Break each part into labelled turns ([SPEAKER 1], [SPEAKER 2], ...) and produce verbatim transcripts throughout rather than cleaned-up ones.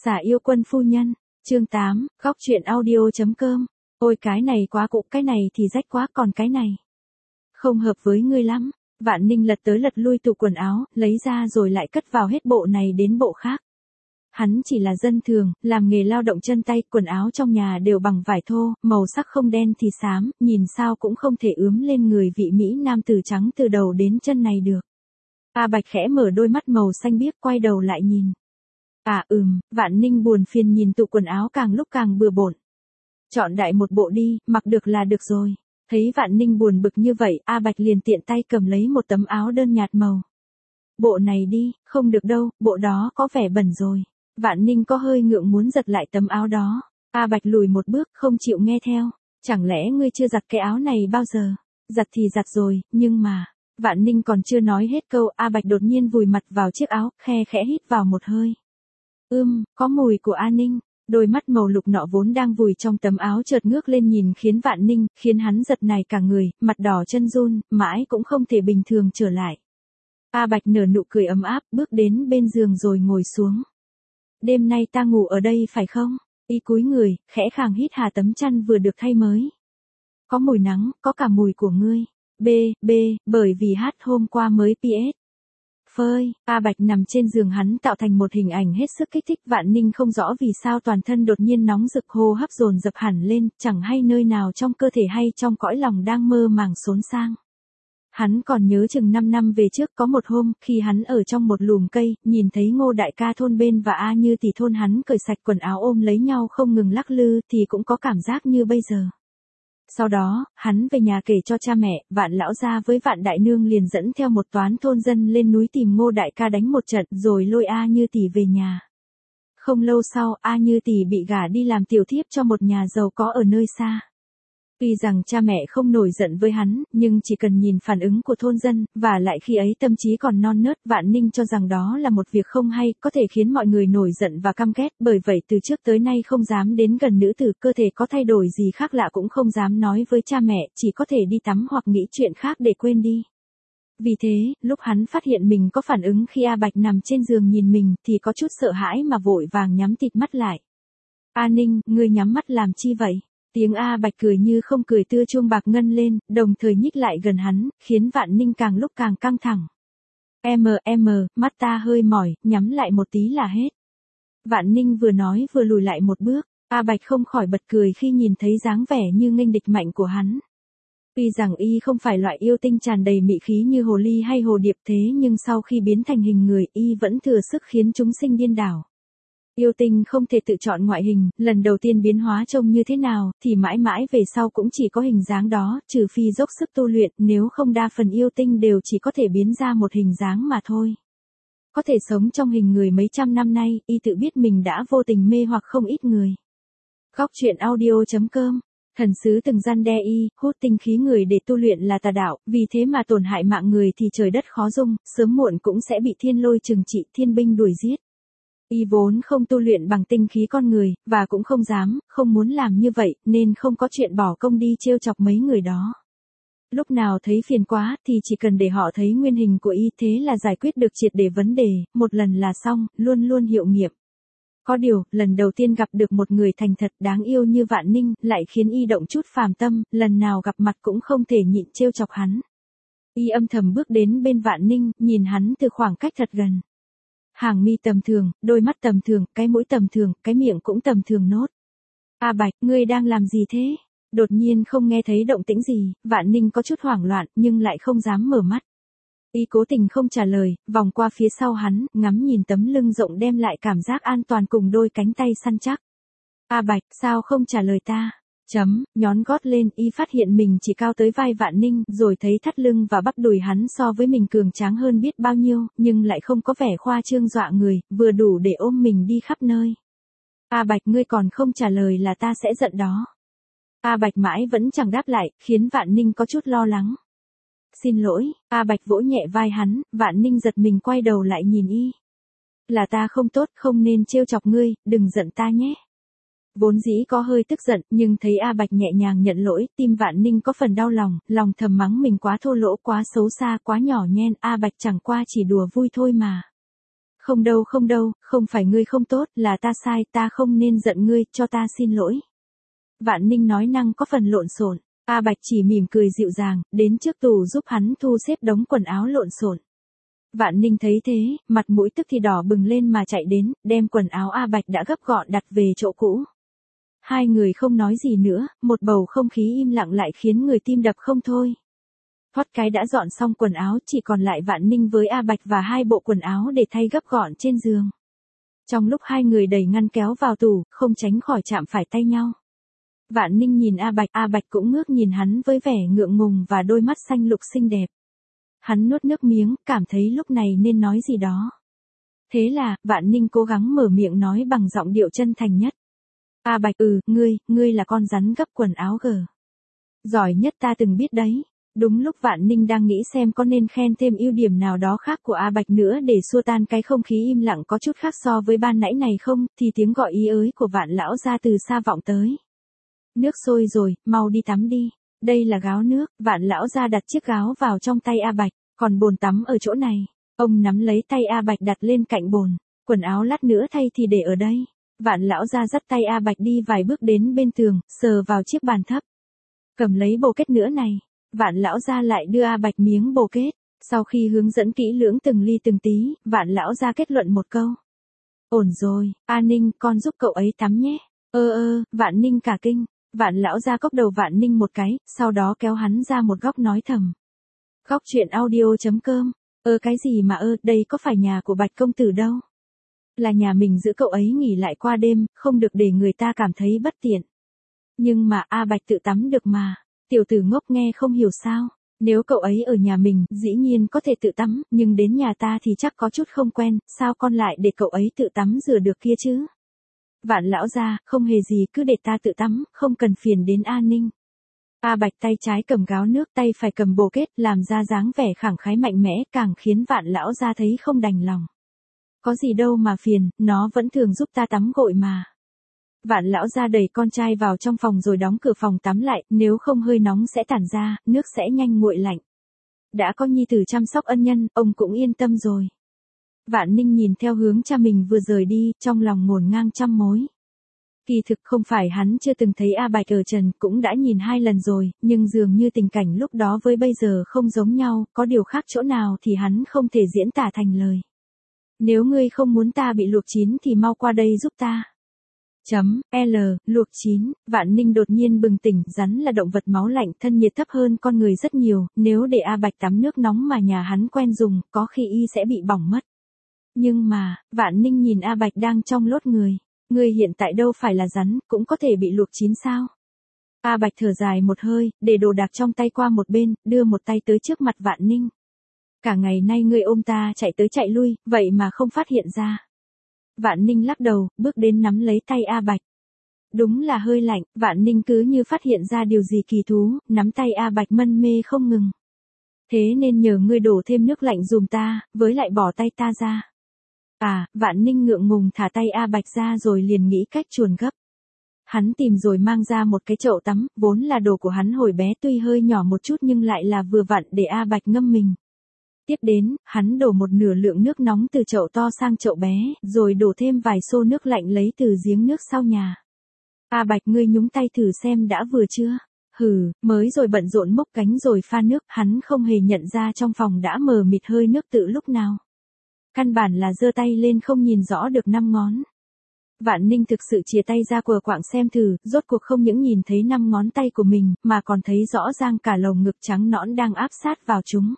[SPEAKER 1] Xả yêu quân phu nhân, chương tám, góc truyện audio chấm com. Ôi cái này quá cụ, cái này thì rách quá, còn cái này không hợp với ngươi lắm. Vạn Ninh lật tới lật lui tủ quần áo, lấy ra rồi lại cất vào hết bộ này đến bộ khác. Hắn chỉ là dân thường, làm nghề lao động chân tay, quần áo trong nhà đều bằng vải thô, màu sắc không đen thì xám, nhìn sao cũng không thể ướm lên người vị Mỹ nam tử trắng từ đầu đến chân này được. A Bạch khẽ mở đôi mắt màu xanh biếc, quay đầu lại nhìn. À ừm, Vạn Ninh buồn phiền nhìn tủ quần áo càng lúc càng bừa bộn. Chọn đại một bộ đi, mặc được là được rồi. Thấy Vạn Ninh buồn bực như vậy, A Bạch liền tiện tay cầm lấy một tấm áo đơn nhạt màu. Bộ này đi, không được đâu, bộ đó có vẻ bẩn rồi. Vạn Ninh có hơi ngượng muốn giật lại tấm áo đó. A Bạch lùi một bước, không chịu nghe theo. Chẳng lẽ ngươi chưa giặt cái áo này bao giờ? Giặt thì giặt rồi, nhưng mà... Vạn Ninh còn chưa nói hết câu, A Bạch đột nhiên vùi mặt vào chiếc áo, khe khẽ hít vào một hơi. Ưm, có mùi của A Ninh. Đôi mắt màu lục nọ vốn đang vùi trong tấm áo chợt ngước lên nhìn khiến Vạn Ninh, khiến hắn giật nảy cả người, mặt đỏ chân run, mãi cũng không thể bình thường trở lại. A Bạch nở nụ cười ấm áp, bước đến bên giường rồi ngồi xuống. Đêm nay ta ngủ ở đây phải không? Y cúi người, khẽ khàng hít hà tấm chăn vừa được thay mới. Có mùi nắng, có cả mùi của ngươi. B, B, bởi vì hát hôm qua mới pê ét. Phơi, A Bạch nằm trên giường hắn tạo thành một hình ảnh hết sức kích thích. Vạn Ninh không rõ vì sao toàn thân đột nhiên nóng rực, hô hấp dồn dập hẳn lên, chẳng hay nơi nào trong cơ thể hay trong cõi lòng đang mơ màng xốn sang. Hắn còn nhớ chừng năm năm về trước có một hôm, khi hắn ở trong một lùm cây, nhìn thấy Ngô đại ca thôn bên và A Như tỷ thôn hắn cởi sạch quần áo ôm lấy nhau không ngừng lắc lư thì cũng có cảm giác như bây giờ. Sau đó, hắn về nhà kể cho cha mẹ, Vạn lão gia với Vạn đại nương liền dẫn theo một toán thôn dân lên núi tìm Ngô đại ca đánh một trận rồi lôi A Như tỷ về nhà. Không lâu sau, A Như tỷ bị gả đi làm tiểu thiếp cho một nhà giàu có ở nơi xa. Tuy rằng cha mẹ không nổi giận với hắn, nhưng chỉ cần nhìn phản ứng của thôn dân, và lại khi ấy tâm trí còn non nớt, Vạn Ninh cho rằng đó là một việc không hay, có thể khiến mọi người nổi giận và căm ghét, bởi vậy từ trước tới nay không dám đến gần nữ tử, cơ thể có thay đổi gì khác lạ cũng không dám nói với cha mẹ, chỉ có thể đi tắm hoặc nghĩ chuyện khác để quên đi. Vì thế, lúc hắn phát hiện mình có phản ứng khi A Bạch nằm trên giường nhìn mình, thì có chút sợ hãi mà vội vàng nhắm tịt mắt lại. A Ninh, ngươi nhắm mắt làm chi vậy? Tiếng A Bạch cười như không cười tưa chuông bạc ngân lên, đồng thời nhích lại gần hắn, khiến Vạn Ninh càng lúc càng căng thẳng. Em em, mắt ta hơi mỏi, nhắm lại một tí là hết. Vạn Ninh vừa nói vừa lùi lại một bước, A Bạch không khỏi bật cười khi nhìn thấy dáng vẻ như nghênh địch mạnh của hắn. Tuy rằng y không phải loại yêu tinh tràn đầy mị khí như hồ ly hay hồ điệp thế nhưng sau khi biến thành hình người y vẫn thừa sức khiến chúng sinh điên đảo. Yêu tinh không thể tự chọn ngoại hình, lần đầu tiên biến hóa trông như thế nào, thì mãi mãi về sau cũng chỉ có hình dáng đó, trừ phi dốc sức tu luyện, nếu không đa phần yêu tinh đều chỉ có thể biến ra một hình dáng mà thôi. Có thể sống trong hình người mấy trăm năm nay, y tự biết mình đã vô tình mê hoặc không ít người. Góc truyện audio chấm com. Thần sứ từng răn đe y, hút tinh khí người để tu luyện là tà đạo, vì thế mà tổn hại mạng người thì trời đất khó dung, sớm muộn cũng sẽ bị thiên lôi trừng trị, thiên binh đuổi giết. Y vốn không tu luyện bằng tinh khí con người, và cũng không dám, không muốn làm như vậy, nên không có chuyện bỏ công đi trêu chọc mấy người đó. Lúc nào thấy phiền quá, thì chỉ cần để họ thấy nguyên hình của y, thế là giải quyết được triệt để vấn đề, một lần là xong, luôn luôn hiệu nghiệm. Có điều, lần đầu tiên gặp được một người thành thật đáng yêu như Vạn Ninh, lại khiến y động chút phàm tâm, lần nào gặp mặt cũng không thể nhịn trêu chọc hắn. Y âm thầm bước đến bên Vạn Ninh, nhìn hắn từ khoảng cách thật gần. Hàng mi tầm thường, đôi mắt tầm thường, cái mũi tầm thường, cái miệng cũng tầm thường nốt. A Bạch, ngươi đang làm gì thế? Đột nhiên không nghe thấy động tĩnh gì, Vạn Ninh có chút hoảng loạn, nhưng lại không dám mở mắt. Y cố tình không trả lời, vòng qua phía sau hắn, ngắm nhìn tấm lưng rộng đem lại cảm giác an toàn cùng đôi cánh tay săn chắc. A Bạch, sao không trả lời ta? Chấm, nhón gót lên, y phát hiện mình chỉ cao tới vai Vạn Ninh, rồi thấy thắt lưng và bắp đùi hắn so với mình cường tráng hơn biết bao nhiêu, nhưng lại không có vẻ khoa trương dọa người, vừa đủ để ôm mình đi khắp nơi. A Bạch, ngươi còn không trả lời là ta sẽ giận đó. A Bạch mãi vẫn chẳng đáp lại, khiến Vạn Ninh có chút lo lắng. Xin lỗi, A Bạch vỗ nhẹ vai hắn, Vạn Ninh giật mình quay đầu lại nhìn y. Là ta không tốt, không nên trêu chọc ngươi, đừng giận ta nhé. Vốn dĩ có hơi tức giận, nhưng thấy A Bạch nhẹ nhàng nhận lỗi, tim Vạn Ninh có phần đau lòng, lòng thầm mắng mình quá thô lỗ, quá xấu xa, quá nhỏ nhen, A Bạch chẳng qua chỉ đùa vui thôi mà. Không đâu không đâu, không phải ngươi không tốt, là ta sai, ta không nên giận ngươi, cho ta xin lỗi. Vạn Ninh nói năng có phần lộn xộn. A Bạch chỉ mỉm cười dịu dàng, đến trước tủ giúp hắn thu xếp đống quần áo lộn xộn. Vạn Ninh thấy thế, mặt mũi tức thì đỏ bừng lên mà chạy đến, đem quần áo A Bạch đã gấp gọn đặt về chỗ cũ. Hai người không nói gì nữa, một bầu không khí im lặng lại khiến người tim đập không thôi. Thoát cái đã dọn xong quần áo, chỉ còn lại Vạn Ninh với A Bạch và hai bộ quần áo để thay gấp gọn trên giường. Trong lúc hai người đẩy ngăn kéo vào tủ, không tránh khỏi chạm phải tay nhau. Vạn Ninh nhìn A Bạch, A Bạch cũng ngước nhìn hắn với vẻ ngượng ngùng và đôi mắt xanh lục xinh đẹp. Hắn nuốt nước miếng, cảm thấy lúc này nên nói gì đó. Thế là, Vạn Ninh cố gắng mở miệng nói bằng giọng điệu chân thành nhất. A Bạch, ừ, ngươi, ngươi là con rắn gấp quần áo gờ. Giỏi nhất ta từng biết đấy. Đúng lúc Vạn Ninh đang nghĩ xem có nên khen thêm ưu điểm nào đó khác của A Bạch nữa để xua tan cái không khí im lặng có chút khác so với ban nãy này không, thì tiếng gọi ý ới của Vạn lão ra từ xa vọng tới. Nước sôi rồi, mau đi tắm đi. Đây là gáo nước, Vạn lão ra đặt chiếc gáo vào trong tay A Bạch, còn bồn tắm ở chỗ này. Ông nắm lấy tay A Bạch đặt lên cạnh bồn, quần áo lát nữa thay thì để ở đây. Vạn lão ra dắt tay A Bạch đi vài bước đến bên tường, sờ vào chiếc bàn thấp. Cầm lấy bồ kết nữa này. Vạn lão ra lại đưa A Bạch miếng bồ kết. Sau khi hướng dẫn kỹ lưỡng từng ly từng tí, Vạn lão ra kết luận một câu. Ổn rồi, A Ninh, con giúp cậu ấy tắm nhé. Ơ ơ, Vạn Ninh cả kinh. Vạn lão ra cốc đầu Vạn Ninh một cái, sau đó kéo hắn ra một góc nói thầm. Góc truyện audio chấm com. Ơ cái gì mà ơ, đây có phải nhà của Bạch công tử đâu. Là nhà mình giữ cậu ấy nghỉ lại qua đêm, không được để người ta cảm thấy bất tiện. Nhưng mà A Bạch tự tắm được mà. Tiểu tử ngốc nghe không hiểu sao. Nếu cậu ấy ở nhà mình, dĩ nhiên có thể tự tắm, nhưng đến nhà ta thì chắc có chút không quen, sao con lại để cậu ấy tự tắm rửa được kia chứ? Vạn lão ra, không hề gì, cứ để ta tự tắm, không cần phiền đến A Ninh. A Bạch tay trái cầm gáo nước, tay phải cầm bồ kết, làm ra dáng vẻ khẳng khái mạnh mẽ, càng khiến Vạn lão ra thấy không đành lòng. Có gì đâu mà phiền, nó vẫn thường giúp ta tắm gội mà. Vạn lão ra đẩy con trai vào trong phòng rồi đóng cửa phòng tắm lại, nếu không hơi nóng sẽ tản ra, nước sẽ nhanh nguội lạnh. Đã có nhi tử chăm sóc ân nhân, ông cũng yên tâm rồi. Vạn Ninh nhìn theo hướng cha mình vừa rời đi, trong lòng ngổn ngang trăm mối. Kỳ thực không phải hắn chưa từng thấy A Bạch ở trần, cũng đã nhìn hai lần rồi, nhưng dường như tình cảnh lúc đó với bây giờ không giống nhau, có điều khác chỗ nào thì hắn không thể diễn tả thành lời. Nếu ngươi không muốn ta bị luộc chín thì mau qua đây giúp ta. Chấm, L, luộc chín, Vạn Ninh đột nhiên bừng tỉnh, rắn là động vật máu lạnh, thân nhiệt thấp hơn con người rất nhiều, nếu để A Bạch tắm nước nóng mà nhà hắn quen dùng, có khi y sẽ bị bỏng mất. Nhưng mà, Vạn Ninh nhìn A Bạch đang trong lốt người, người hiện tại đâu phải là rắn, cũng có thể bị luộc chín sao? A Bạch thở dài một hơi, để đồ đạc trong tay qua một bên, đưa một tay tới trước mặt Vạn Ninh. Cả ngày nay ngươi ôm ta chạy tới chạy lui, vậy mà không phát hiện ra. Vạn Ninh lắc đầu, bước đến nắm lấy tay A Bạch. Đúng là hơi lạnh, Vạn Ninh cứ như phát hiện ra điều gì kỳ thú, nắm tay A Bạch mân mê không ngừng. Thế nên nhờ ngươi đổ thêm nước lạnh dùm ta, với lại bỏ tay ta ra. À, Vạn Ninh ngượng ngùng thả tay A Bạch ra rồi liền nghĩ cách chuồn gấp. Hắn tìm rồi mang ra một cái chậu tắm, vốn là đồ của hắn hồi bé tuy hơi nhỏ một chút nhưng lại là vừa vặn để A Bạch ngâm mình. Tiếp đến, hắn đổ một nửa lượng nước nóng từ chậu to sang chậu bé, rồi đổ thêm vài xô nước lạnh lấy từ giếng nước sau nhà. A Bạch ngươi nhúng tay thử xem đã vừa chưa? Hừ, mới rồi bận rộn múc cánh rồi pha nước, hắn không hề nhận ra trong phòng đã mờ mịt hơi nước tự lúc nào. Căn bản là giơ tay lên không nhìn rõ được năm ngón. Vạn Ninh thực sự chìa tay ra quờ quạng xem thử, rốt cuộc không những nhìn thấy năm ngón tay của mình, mà còn thấy rõ ràng cả lồng ngực trắng nõn đang áp sát vào chúng.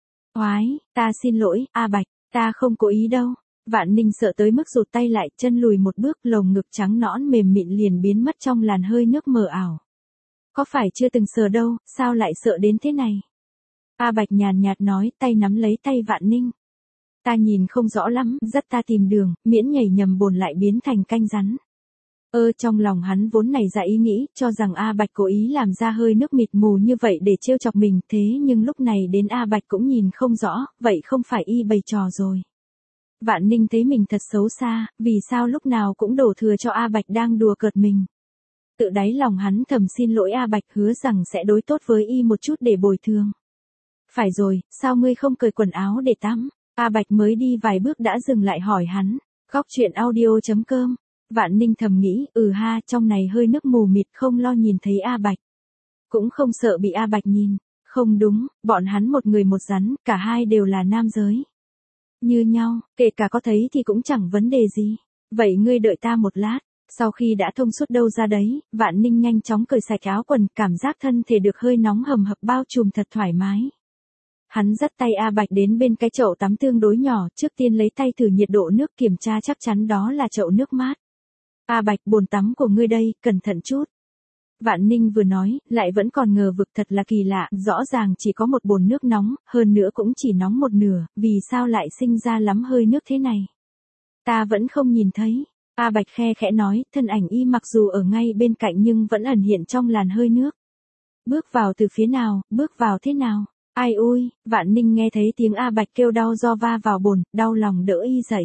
[SPEAKER 1] Oái, ta xin lỗi, A Bạch, ta không cố ý đâu. Vạn Ninh sợ tới mức rụt tay lại, chân lùi một bước, lồng ngực trắng nõn mềm mịn liền biến mất trong làn hơi nước mờ ảo. Có phải chưa từng sờ đâu, sao lại sợ đến thế này? A Bạch nhàn nhạt nói, tay nắm lấy tay Vạn Ninh. Ta nhìn không rõ lắm, dắt ta tìm đường, miễn nhảy nhầm bồn lại biến thành canh rắn. Ơ trong lòng hắn vốn nảy ra ý nghĩ, cho rằng A Bạch cố ý làm ra hơi nước mịt mù như vậy để trêu chọc mình, thế nhưng lúc này đến A Bạch cũng nhìn không rõ, vậy không phải y bày trò rồi. Vạn Ninh thấy mình thật xấu xa, vì sao lúc nào cũng đổ thừa cho A Bạch đang đùa cợt mình. Tự đáy lòng hắn thầm xin lỗi A Bạch, hứa rằng sẽ đối tốt với y một chút để bồi thường. Phải rồi, sao ngươi không cởi quần áo để tắm? A Bạch mới đi vài bước đã dừng lại hỏi hắn. Góc chuyện audio.com. Vạn Ninh thầm nghĩ, ừ ha, trong này hơi nước mù mịt không lo nhìn thấy A Bạch. Cũng không sợ bị A Bạch nhìn. Không đúng, bọn hắn một người một rắn, cả hai đều là nam giới. Như nhau, kể cả có thấy thì cũng chẳng vấn đề gì. Vậy ngươi đợi ta một lát. Sau khi đã thông suốt đâu ra đấy, Vạn Ninh nhanh chóng cởi sạch áo quần, cảm giác thân thể được hơi nóng hầm hập bao trùm thật thoải mái. Hắn dắt tay A Bạch đến bên cái chậu tắm tương đối nhỏ, trước tiên lấy tay thử nhiệt độ nước kiểm tra chắc chắn đó là chậu nước mát. A Bạch, bồn tắm của ngươi đây, cẩn thận chút. Vạn Ninh vừa nói, lại vẫn còn ngờ vực, thật là kỳ lạ, rõ ràng chỉ có một bồn nước nóng, hơn nữa cũng chỉ nóng một nửa, vì sao lại sinh ra lắm hơi nước thế này? Ta vẫn không nhìn thấy. A Bạch khe khẽ nói, thân ảnh y mặc dù ở ngay bên cạnh nhưng vẫn ẩn hiện trong làn hơi nước. Bước vào từ phía nào, bước vào thế nào? Ai ôi, Vạn Ninh nghe thấy tiếng A Bạch kêu đau do va vào bồn, đau lòng đỡ y dậy.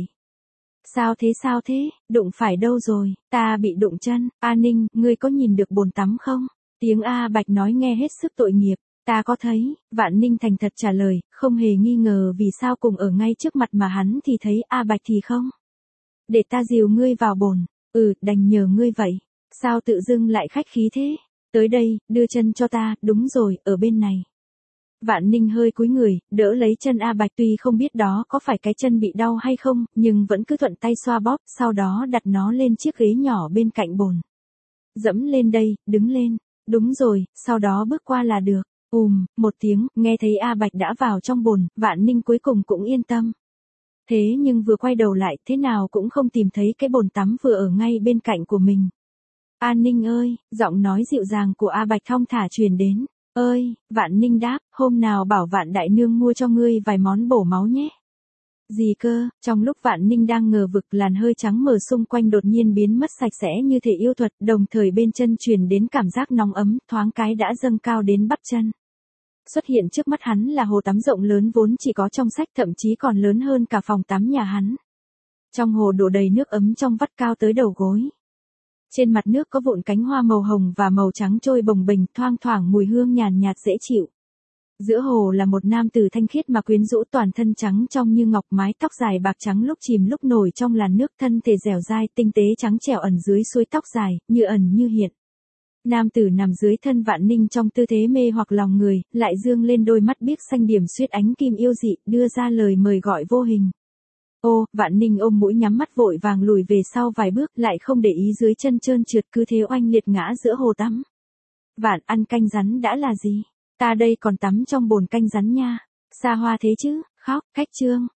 [SPEAKER 1] Sao thế sao thế, đụng phải đâu rồi, ta bị đụng chân. A Ninh, ngươi có nhìn được bồn tắm không? Tiếng A Bạch nói nghe hết sức tội nghiệp. Ta có thấy, Vạn Ninh thành thật trả lời, không hề nghi ngờ vì sao cùng ở ngay trước mặt mà hắn thì thấy A Bạch thì không. Để ta dìu ngươi vào bồn. Ừ, đành nhờ ngươi vậy. Sao tự dưng lại khách khí thế? Tới đây, đưa chân cho ta, đúng rồi, ở bên này. Vạn Ninh hơi cúi người, đỡ lấy chân A Bạch, tuy không biết đó có phải cái chân bị đau hay không, nhưng vẫn cứ thuận tay xoa bóp, sau đó đặt nó lên chiếc ghế nhỏ bên cạnh bồn. Dẫm lên đây, đứng lên. Đúng rồi, sau đó bước qua là được. Ùm, một tiếng, nghe thấy A Bạch đã vào trong bồn, Vạn Ninh cuối cùng cũng yên tâm. Thế nhưng vừa quay đầu lại, thế nào cũng không tìm thấy cái bồn tắm vừa ở ngay bên cạnh của mình. A Ninh ơi, giọng nói dịu dàng của A Bạch thong thả truyền đến. Ơi, Vạn Ninh đáp, hôm nào bảo Vạn đại nương mua cho ngươi vài món bổ máu nhé. Gì cơ? Trong lúc Vạn Ninh đang ngờ vực, làn hơi trắng mờ xung quanh đột nhiên biến mất sạch sẽ như thể yêu thuật, đồng thời bên chân truyền đến cảm giác nóng ấm, thoáng cái đã dâng cao đến bắp chân. Xuất hiện trước mắt hắn là hồ tắm rộng lớn vốn chỉ có trong sách, thậm chí còn lớn hơn cả phòng tắm nhà hắn. Trong hồ đổ đầy nước ấm trong vắt cao tới đầu gối. Trên mặt nước có vụn cánh hoa màu hồng và màu trắng trôi bồng bềnh, thoang thoảng mùi hương nhàn nhạt dễ chịu. Giữa hồ là một nam tử thanh khiết mà quyến rũ, toàn thân trắng trong như ngọc, mái tóc dài bạc trắng lúc chìm lúc nổi trong làn nước, thân thể dẻo dai, tinh tế trắng trẻo ẩn dưới suối tóc dài, như ẩn như hiện. Nam tử nằm dưới thân Vạn Ninh trong tư thế mê hoặc lòng người, lại dương lên đôi mắt biếc xanh điểm xuyết ánh kim yêu dị, đưa ra lời mời gọi vô hình. Ô, Vạn Ninh ôm mũi nhắm mắt vội vàng lùi về sau vài bước, lại không để ý dưới chân trơn trượt, cứ thế oanh liệt ngã giữa hồ tắm. Vạn, ăn canh rắn đã là gì? Ta đây còn tắm trong bồn canh rắn nha. Xa hoa thế chứ, khóc, cách chương.